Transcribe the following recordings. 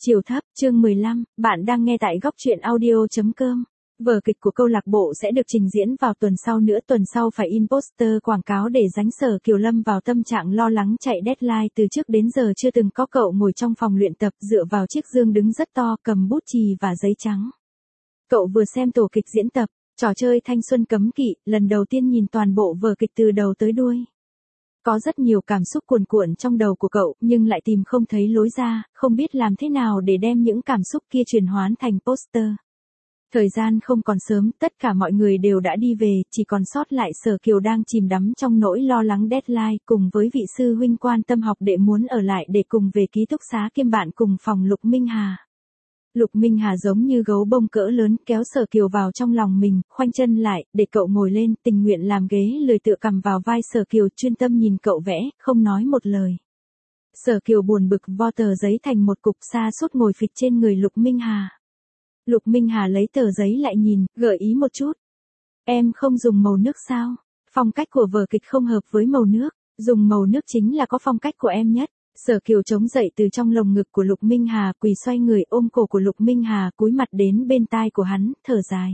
Chiều thấp, chương 15, bạn đang nghe tại góc truyện audio.com. Vở kịch của câu lạc bộ sẽ được trình diễn vào tuần sau nữa. Tuần sau phải in poster quảng cáo để dánh Sở Kiều lâm vào tâm trạng lo lắng chạy deadline. Từ trước đến giờ chưa từng có cậu ngồi trong phòng luyện tập dựa vào chiếc giường đứng rất to, cầm bút chì và giấy trắng. Cậu vừa xem tổ kịch diễn tập, trò chơi thanh xuân cấm kỵ, lần đầu tiên nhìn toàn bộ vở kịch từ đầu tới đuôi. Có rất nhiều cảm xúc cuồn cuộn trong đầu của cậu, nhưng lại tìm không thấy lối ra, không biết làm thế nào để đem những cảm xúc kia chuyển hóa thành poster. Thời gian không còn sớm, tất cả mọi người đều đã đi về, chỉ còn sót lại Sở Kiều đang chìm đắm trong nỗi lo lắng deadline, cùng với vị sư huynh quan tâm học đệ muốn ở lại để cùng về ký túc xá kiêm bạn cùng phòng Lục Minh Hà. Lục Minh Hà giống như gấu bông cỡ lớn kéo Sở Kiều vào trong lòng mình, khoanh chân lại, để cậu ngồi lên, tình nguyện làm ghế lười tựa cầm vào vai Sở Kiều, chuyên tâm nhìn cậu vẽ, không nói một lời. Sở Kiều buồn bực vo tờ giấy thành một cục, sa sút ngồi phịch trên người Lục Minh Hà. Lục Minh Hà lấy tờ giấy lại nhìn, gợi ý một chút. Em không dùng màu nước sao? Phong cách của vở kịch không hợp với màu nước, dùng màu nước chính là có phong cách của em nhất. Sở Kiều chống dậy từ trong lồng ngực của Lục Minh Hà, quỳ xoay người ôm cổ của Lục Minh Hà, cúi mặt đến bên tai của hắn, thở dài.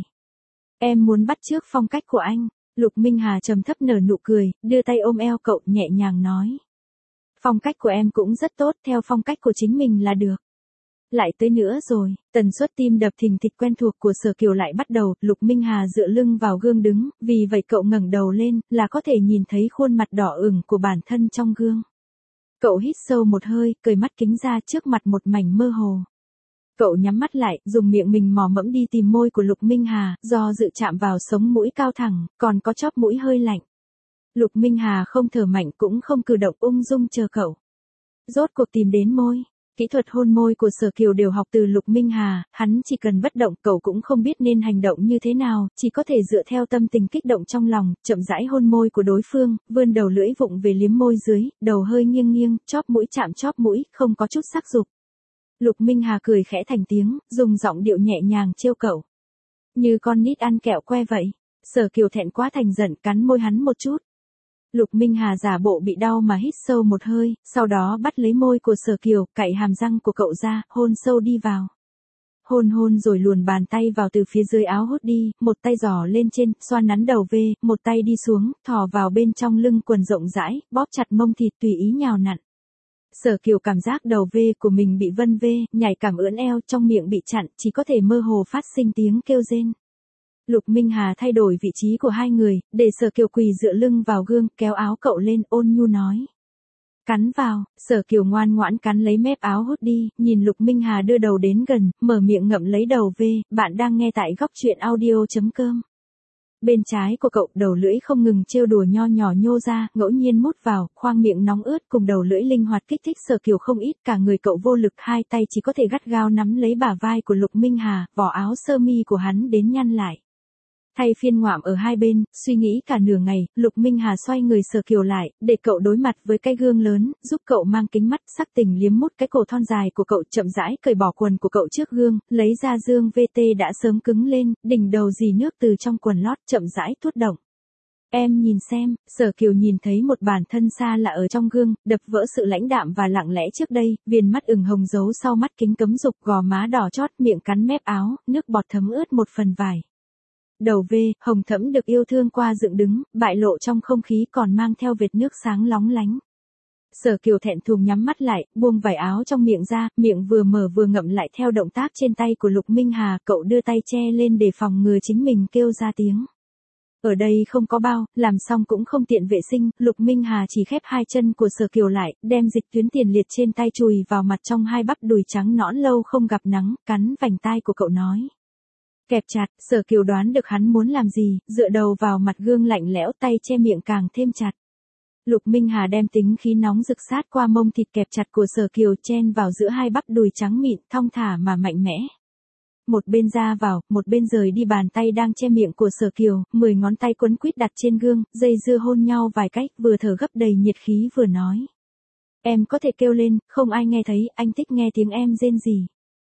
Em muốn bắt chước phong cách của anh. Lục Minh Hà trầm thấp nở nụ cười, đưa tay ôm eo cậu, nhẹ nhàng nói. Phong cách của em cũng rất tốt, theo phong cách của chính mình là được. Lại tới nữa rồi, tần suất tim đập thình thịch quen thuộc của Sở Kiều lại bắt đầu. Lục Minh Hà dựa lưng vào gương đứng, vì vậy cậu ngẩng đầu lên, là có thể nhìn thấy khuôn mặt đỏ ửng của bản thân trong gương. Cậu hít sâu một hơi, cởi mắt kính ra, trước mặt một mảnh mơ hồ. Cậu nhắm mắt lại, dùng miệng mình mò mẫm đi tìm môi của Lục Minh Hà, do dự chạm vào sống mũi cao thẳng, còn có chóp mũi hơi lạnh. Lục Minh Hà không thở mạnh cũng không cử động, ung dung chờ cậu. Rốt cuộc tìm đến môi. Kỹ thuật hôn môi của Sở Kiều đều học từ Lục Minh Hà, hắn chỉ cần bất động, cậu cũng không biết nên hành động như thế nào, chỉ có thể dựa theo tâm tình kích động trong lòng, chậm rãi hôn môi của đối phương, vươn đầu lưỡi vụng về liếm môi dưới, đầu hơi nghiêng nghiêng, chóp mũi chạm chóp mũi, không có chút sắc dục. Lục Minh Hà cười khẽ thành tiếng, dùng giọng điệu nhẹ nhàng trêu cậu. Như con nít ăn kẹo que vậy. Sở Kiều thẹn quá thành giận, cắn môi hắn một chút. Lục Minh Hà giả bộ bị đau mà hít sâu một hơi, sau đó bắt lấy môi của Sở Kiều, cạy hàm răng của cậu ra, hôn sâu đi vào. Hôn hôn rồi luồn bàn tay vào từ phía dưới áo hút đi, một tay giỏ lên trên, xoa nắn đầu V, một tay đi xuống, thò vào bên trong lưng quần rộng rãi, bóp chặt mông thịt tùy ý nhào nặn. Sở Kiều cảm giác đầu V của mình bị vân vê, nhảy cảm ưỡn eo, trong miệng bị chặn, chỉ có thể mơ hồ phát sinh tiếng kêu rên. Lục Minh Hà thay đổi vị trí của hai người, để Sở Kiều quỳ dựa lưng vào gương, kéo áo cậu lên, ôn nhu nói. Cắn vào. Sở Kiều ngoan ngoãn cắn lấy mép áo hút đi, nhìn Lục Minh Hà đưa đầu đến gần, mở miệng ngậm lấy đầu V. Bạn đang nghe tại góc truyện audio.com. Bên trái của cậu, đầu lưỡi không ngừng trêu đùa nho nhỏ nhô ra, ngẫu nhiên mút vào, khoang miệng nóng ướt cùng đầu lưỡi linh hoạt kích thích Sở Kiều không ít, cả người cậu vô lực, hai tay chỉ có thể gắt gao nắm lấy bả vai của Lục Minh Hà, vỏ áo sơ mi của hắn đến nhăn lại. Thay phiên ngoạm ở hai bên, suy nghĩ cả nửa ngày, Lục Minh Hà xoay người Sở Kiều lại, để cậu đối mặt với cái gương lớn, giúp cậu mang kính mắt, sắc tình liếm mút cái cổ thon dài của cậu, chậm rãi cởi bỏ quần của cậu trước gương, lấy ra dương VT đã sớm cứng lên, đỉnh đầu dì nước từ trong quần lót, chậm rãi tuốt động. Em nhìn xem. Sở Kiều nhìn thấy một bản thân xa lạ ở trong gương, đập vỡ sự lãnh đạm và lặng lẽ trước đây, viền mắt ửng hồng giấu sau mắt kính cấm dục, gò má đỏ chót, miệng cắn mép áo, nước bọt thấm ướt một phần vải. Đầu V, hồng thẫm được yêu thương qua dựng đứng, bại lộ trong không khí còn mang theo vệt nước sáng lóng lánh. Sở Kiều thẹn thùng nhắm mắt lại, buông vải áo trong miệng ra, miệng vừa mở vừa ngậm lại theo động tác trên tay của Lục Minh Hà, cậu đưa tay che lên để phòng ngừa chính mình kêu ra tiếng. Ở đây không có bao, làm xong cũng không tiện vệ sinh, Lục Minh Hà chỉ khép hai chân của Sở Kiều lại, đem dịch tuyến tiền liệt trên tay chùi vào mặt trong hai bắp đùi trắng nõn lâu không gặp nắng, cắn vành tai của cậu nói. Kẹp chặt. Sở Kiều đoán được hắn muốn làm gì, dựa đầu vào mặt gương lạnh lẽo, tay che miệng càng thêm chặt. Lục Minh Hà đem tính khí nóng rực sát qua mông thịt kẹp chặt của Sở Kiều, chen vào giữa hai bắp đùi trắng mịn, thong thả mà mạnh mẽ. Một bên ra vào, một bên rời đi, bàn tay đang che miệng của Sở Kiều, 10 ngón tay quấn quýt đặt trên gương, dây dưa hôn nhau vài cách, vừa thở gấp đầy nhiệt khí vừa nói. Em có thể kêu lên, không ai nghe thấy, anh thích nghe tiếng em rên rỉ.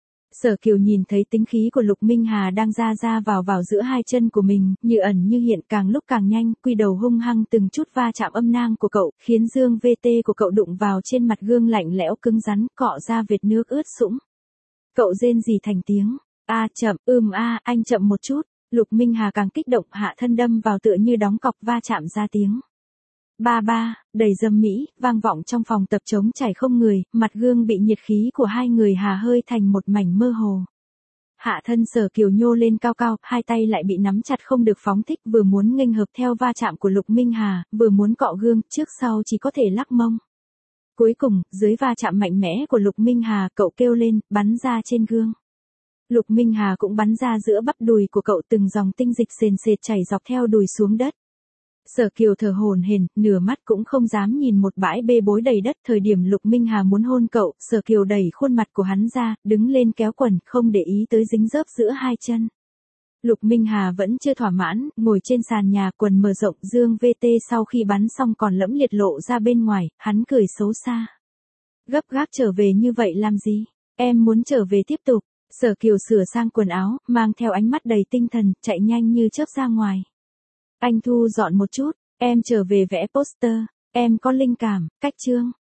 Sở Kiều nhìn thấy tính khí của Lục Minh Hà đang ra vào giữa hai chân của mình, như ẩn như hiện, càng lúc càng nhanh, quy đầu hung hăng từng chút va chạm âm nang của cậu, khiến dương VT của cậu đụng vào trên mặt gương lạnh lẽo cứng rắn, cọ ra vệt nước ướt sũng. Cậu rên rỉ thành tiếng. Chậm, anh chậm một chút. Lục Minh Hà càng kích động, hạ thân đâm vào tựa như đóng cọc va chạm ra tiếng. Ba ba, đầy dâm mỹ, vang vọng trong phòng tập trống chảy không người, mặt gương bị nhiệt khí của hai người hà hơi thành một mảnh mơ hồ. Hạ thân Sở Kiều nhô lên cao cao, hai tay lại bị nắm chặt không được phóng thích, vừa muốn nghênh hợp theo va chạm của Lục Minh Hà, vừa muốn cọ gương, trước sau chỉ có thể lắc mông. Cuối cùng, dưới va chạm mạnh mẽ của Lục Minh Hà, cậu kêu lên, bắn ra trên gương. Lục Minh Hà cũng bắn ra giữa bắp đùi của cậu, từng dòng tinh dịch sền sệt chảy dọc theo đùi xuống đất. Sở Kiều thở hổn hển, nửa mắt cũng không dám nhìn một bãi bê bối đầy đất. Thời điểm Lục Minh Hà muốn hôn cậu, Sở Kiều đẩy khuôn mặt của hắn ra, đứng lên kéo quần, không để ý tới dính dớp giữa hai chân. Lục Minh Hà vẫn chưa thỏa mãn, ngồi trên sàn nhà, quần mở rộng, dương VT sau khi bắn xong còn lẫm liệt lộ ra bên ngoài, hắn cười xấu xa. Gấp gáp trở về như vậy làm gì? Em muốn trở về tiếp tục. Sở Kiều sửa sang quần áo, mang theo ánh mắt đầy tinh thần, chạy nhanh như chớp ra ngoài. Anh thu dọn một chút, em trở về vẽ poster, em có linh cảm, cách chương.